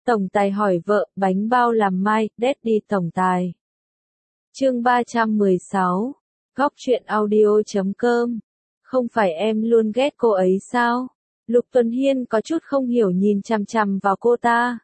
Tổng tài hỏi vợ, bánh bao làm mai, Daddy tổng tài. Chương 316. Góc truyện audio.com. Không phải em luôn ghét cô ấy sao? Lục Tuần Hiên có chút không hiểu nhìn chằm chằm vào cô ta.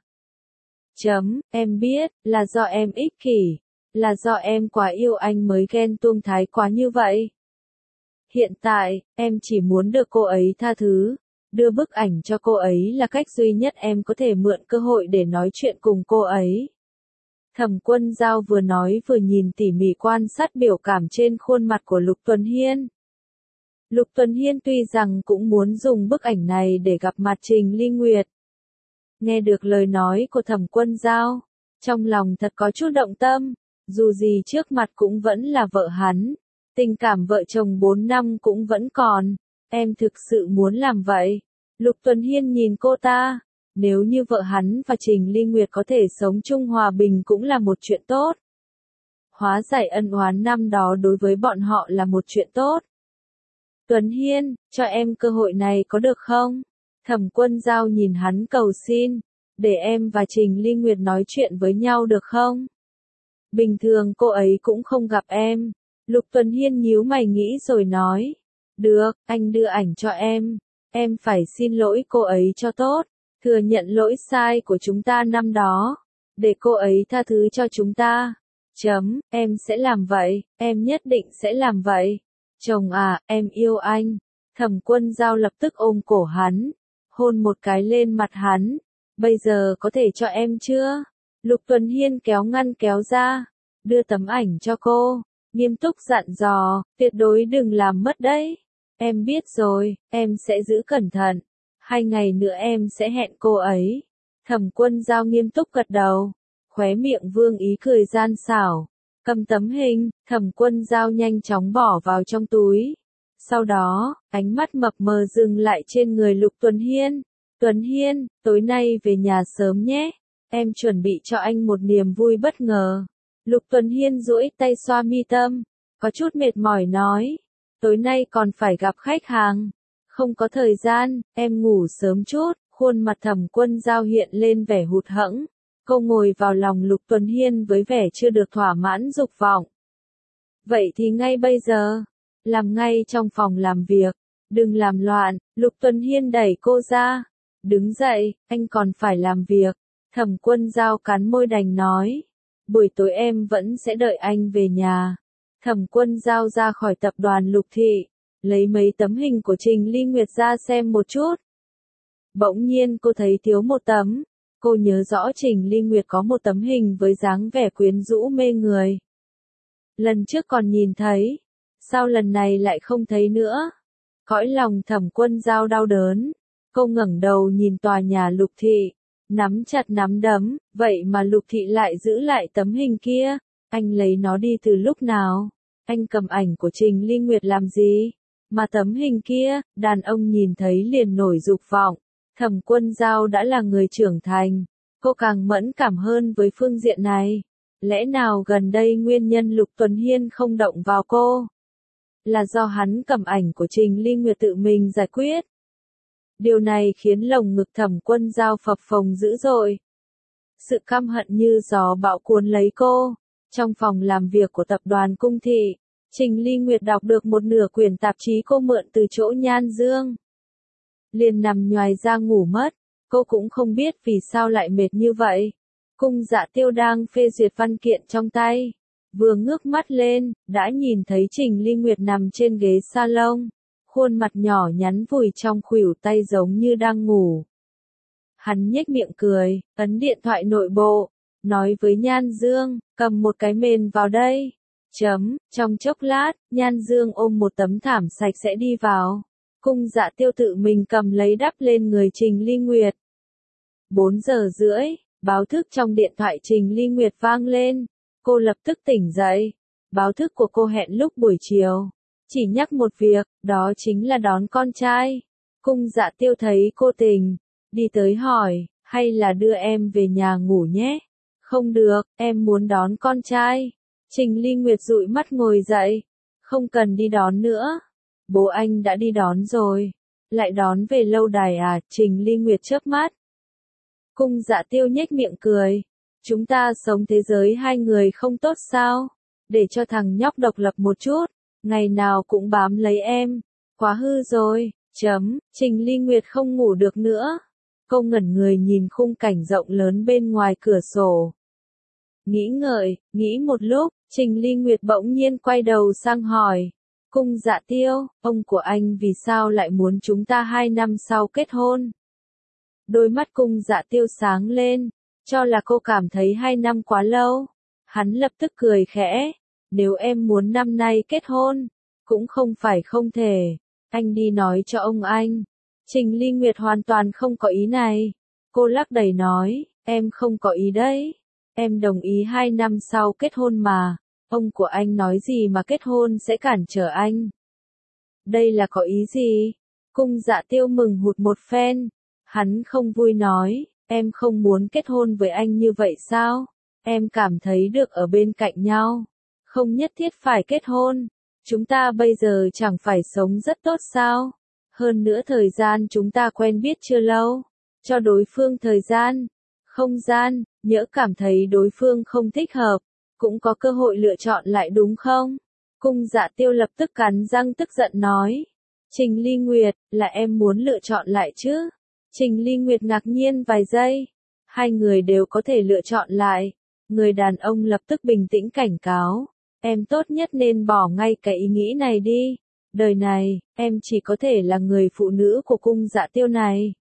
Em biết, là do em ích kỷ, là do em quá yêu anh mới ghen tuông thái quá như vậy. Hiện tại, em chỉ muốn được cô ấy tha thứ. Đưa bức ảnh cho cô ấy là cách duy nhất em có thể mượn cơ hội để nói chuyện cùng cô ấy. Thẩm Quân Giao vừa nói vừa nhìn tỉ mỉ quan sát biểu cảm trên khuôn mặt của Lục Tuần Hiên. Lục Tuần Hiên tuy rằng cũng muốn dùng bức ảnh này để gặp mặt Trình Ly Nguyệt. Nghe được lời nói của Thẩm Quân Giao, trong lòng thật có chút động tâm, dù gì trước mặt cũng vẫn là vợ hắn, tình cảm vợ chồng 4 năm cũng vẫn còn, em thực sự muốn làm vậy. Lục Tuần Hiên nhìn cô ta, nếu như vợ hắn và Trình Ly Nguyệt có thể sống chung hòa bình cũng là một chuyện tốt. Hóa giải ân oán năm đó đối với bọn họ là một chuyện tốt. Tuần Hiên, cho em cơ hội này có được không? Thẩm Quân Giao nhìn hắn cầu xin, để em và Trình Ly Nguyệt nói chuyện với nhau được không? Bình thường cô ấy cũng không gặp em. Lục Tuần Hiên nhíu mày nghĩ rồi nói, được, anh đưa ảnh cho em phải xin lỗi cô ấy cho tốt, thừa nhận lỗi sai của chúng ta năm đó, để cô ấy tha thứ cho chúng ta. Em sẽ làm vậy, em nhất định sẽ làm vậy. Chồng à, em yêu anh. Thẩm Quân Giao lập tức ôm cổ hắn, hôn một cái lên mặt hắn. Bây giờ có thể cho em chưa? Lục Tuần Hiên kéo ngăn kéo ra, đưa tấm ảnh cho cô, nghiêm túc dặn dò, tuyệt đối đừng làm mất đấy. Em biết rồi, em sẽ giữ cẩn thận. 2 ngày nữa em sẽ hẹn cô ấy. Thẩm Quân Giao nghiêm túc gật đầu, khóe miệng vương ý cười gian xảo. Cầm tấm hình, Thẩm Quân Giao nhanh chóng bỏ vào trong túi. Sau đó, ánh mắt mập mờ dừng lại trên người Lục Tuần Hiên. Tuần Hiên, tối nay về nhà sớm nhé. Em chuẩn bị cho anh một niềm vui bất ngờ. Lục Tuần Hiên duỗi tay xoa mi tâm, có chút mệt mỏi nói. Tối nay còn phải gặp khách hàng. Không có thời gian, em ngủ sớm chút. Khuôn mặt Thẩm Quân Giao hiện lên vẻ hụt hẫng. Cô ngồi vào lòng Lục Tuần Hiên với vẻ chưa được thỏa mãn dục vọng. Vậy thì ngay bây giờ, làm ngay trong phòng làm việc, đừng làm loạn. Lục Tuần Hiên đẩy cô ra. Đứng dậy, anh còn phải làm việc. Thẩm Quân Giao cắn môi đành nói. Buổi tối em vẫn sẽ đợi anh về nhà. Thẩm Quân Giao ra khỏi tập đoàn Lục Thị, lấy mấy tấm hình của Trình Ly Nguyệt ra xem một chút. Bỗng nhiên cô thấy thiếu một tấm. Cô nhớ rõ Trình Ly Nguyệt có một tấm hình với dáng vẻ quyến rũ mê người. Lần trước còn nhìn thấy, sao lần này lại không thấy nữa? Cõi lòng Thẩm Quân Giao đau đớn. Cô ngẩng đầu nhìn tòa nhà Lục Thị, nắm chặt nắm đấm, vậy mà Lục Thị lại giữ lại tấm hình kia. Anh lấy nó đi từ lúc nào? Anh cầm ảnh của Trình Ly Nguyệt làm gì? Mà tấm hình kia, đàn ông nhìn thấy liền nổi dục vọng. Thẩm Quân Giao đã là người trưởng thành, cô càng mẫn cảm hơn với phương diện này. Lẽ nào gần đây nguyên nhân Lục Tuần Hiên không động vào cô? Là do hắn cầm ảnh của Trình Ly Nguyệt tự mình giải quyết. Điều này khiến lồng ngực Thẩm Quân Giao phập phồng dữ dội. Sự căm hận như gió bão cuốn lấy cô. Trong phòng làm việc của tập đoàn Cung Thị, Trình Ly Nguyệt đọc được một nửa quyển tạp chí cô mượn từ chỗ Nhan Dương. Liền nằm nhoài ra ngủ mất, cô cũng không biết vì sao lại mệt như vậy. Cung Dạ Tiêu đang phê duyệt văn kiện trong tay, vừa ngước mắt lên, đã nhìn thấy Trình Ly Nguyệt nằm trên ghế salon, khuôn mặt nhỏ nhắn vùi trong khuỷu tay giống như đang ngủ. Hắn nhếch miệng cười, ấn điện thoại nội bộ, nói với Nhan Dương, cầm một cái mền vào đây. Trong chốc lát, Nhan Dương ôm một tấm thảm sạch sẽ đi vào. Cung Dạ Tiêu tự mình cầm lấy đắp lên người Trình Ly Nguyệt. 4 giờ rưỡi, báo thức trong điện thoại Trình Ly Nguyệt vang lên. Cô lập tức tỉnh dậy. Báo thức của cô hẹn lúc buổi chiều. Chỉ nhắc một việc, đó chính là đón con trai. Cung Dạ Tiêu thấy cô tỉnh, đi tới hỏi, hay là đưa em về nhà ngủ nhé? Không được, em muốn đón con trai. Trình Ly Nguyệt dụi mắt ngồi dậy. Không cần đi đón nữa. Bố anh đã đi đón rồi. Lại đón về lâu đài à? Trình Ly Nguyệt chớp mắt. Cung Dạ Tiêu nhếch miệng cười. Chúng ta sống thế giới hai người không tốt sao? Để cho thằng nhóc độc lập một chút, ngày nào cũng bám lấy em. Quá hư rồi, Trình Ly Nguyệt không ngủ được nữa. Cô ngẩn người nhìn khung cảnh rộng lớn bên ngoài cửa sổ. Nghĩ ngợi, nghĩ một lúc, Trình Ly Nguyệt bỗng nhiên quay đầu sang hỏi. Cung Dạ Tiêu, ông của anh vì sao lại muốn chúng ta 2 năm sau kết hôn? Đôi mắt Cung Dạ Tiêu sáng lên, cho là cô cảm thấy 2 năm quá lâu. Hắn lập tức cười khẽ, nếu em muốn năm nay kết hôn, cũng không phải không thể, anh đi nói cho ông anh. Trình Ly Nguyệt hoàn toàn không có ý này. Cô lắc đầy nói, em không có ý đấy. Em đồng ý 2 năm sau kết hôn mà. Ông của anh nói gì mà kết hôn sẽ cản trở anh? Đây là có ý gì? Cung Dạ Tiêu mừng hụt một phen. Hắn không vui nói, em không muốn kết hôn với anh như vậy sao? Em cảm thấy được ở bên cạnh nhau. Không nhất thiết phải kết hôn. Chúng ta bây giờ chẳng phải sống rất tốt sao? Hơn nữa thời gian chúng ta quen biết chưa lâu. Cho đối phương thời gian, không gian, nhỡ cảm thấy đối phương không thích hợp, cũng có cơ hội lựa chọn lại đúng không? Cung Dạ Tiêu lập tức cắn răng tức giận nói. Trình Ly Nguyệt, là em muốn lựa chọn lại chứ? Trình Ly Nguyệt ngạc nhiên vài giây. Hai người đều có thể lựa chọn lại. Người đàn ông lập tức bình tĩnh cảnh cáo. Em tốt nhất nên bỏ ngay cái ý nghĩ này đi. Đời này, em chỉ có thể là người phụ nữ của Cung Dạ Tiêu này.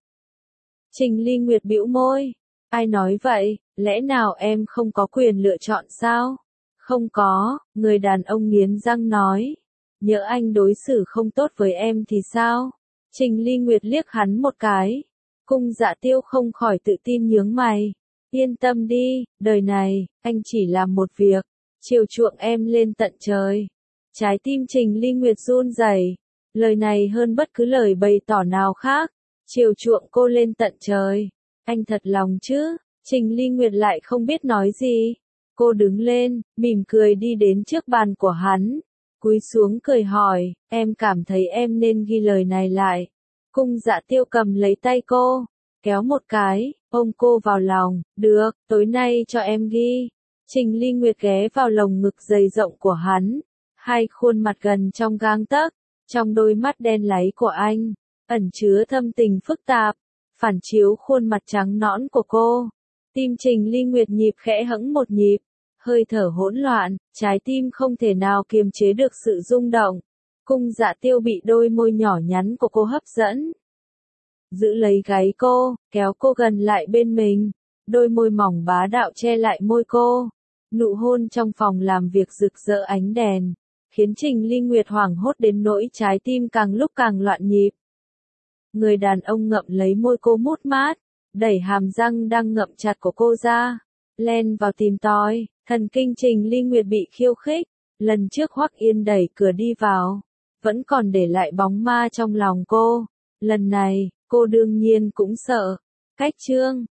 Trình Ly Nguyệt bĩu môi. Ai nói vậy, lẽ nào em không có quyền lựa chọn sao? Không có, người đàn ông nghiến răng nói. Nhỡ anh đối xử không tốt với em thì sao? Trình Ly Nguyệt liếc hắn một cái. Cung Dạ Tiêu không khỏi tự tin nhướng mày. Yên tâm đi, đời này, anh chỉ làm một việc. Chiều chuộng em lên tận trời. Trái tim Trình Ly Nguyệt run rẩy. Lời này hơn bất cứ lời bày tỏ nào khác. Chiều chuộng cô lên tận trời. Anh thật lòng chứ? Trình Ly Nguyệt lại không biết nói gì. Cô đứng lên, mỉm cười đi đến trước bàn của hắn. Cúi xuống cười hỏi, em cảm thấy em nên ghi lời này lại. Cung Dạ Tiêu cầm lấy tay cô, kéo một cái, ôm cô vào lòng, được, tối nay cho em ghi. Trình Ly Nguyệt ghé vào lồng ngực dày rộng của hắn, hai khuôn mặt gần trong gang tấc, trong đôi mắt đen láy của anh, ẩn chứa thâm tình phức tạp, phản chiếu khuôn mặt trắng nõn của cô. Tim Trình Ly Nguyệt nhịp khẽ hẫng một nhịp, hơi thở hỗn loạn, trái tim không thể nào kiềm chế được sự rung động. Cung Dạ Tiêu bị đôi môi nhỏ nhắn của cô hấp dẫn. Giữ lấy gáy cô, kéo cô gần lại bên mình. Đôi môi mỏng bá đạo che lại môi cô. Nụ hôn trong phòng làm việc rực rỡ ánh đèn, khiến Trình Ly Nguyệt hoảng hốt đến nỗi trái tim càng lúc càng loạn nhịp. Người đàn ông ngậm lấy môi cô mút mát, đẩy hàm răng đang ngậm chặt của cô ra, len vào tìm tòi. Thần kinh Trình Ly Nguyệt bị khiêu khích. Lần trước Hoắc Yên đẩy cửa đi vào, vẫn còn để lại bóng ma trong lòng cô. Lần này, cô đương nhiên cũng sợ. Cách chương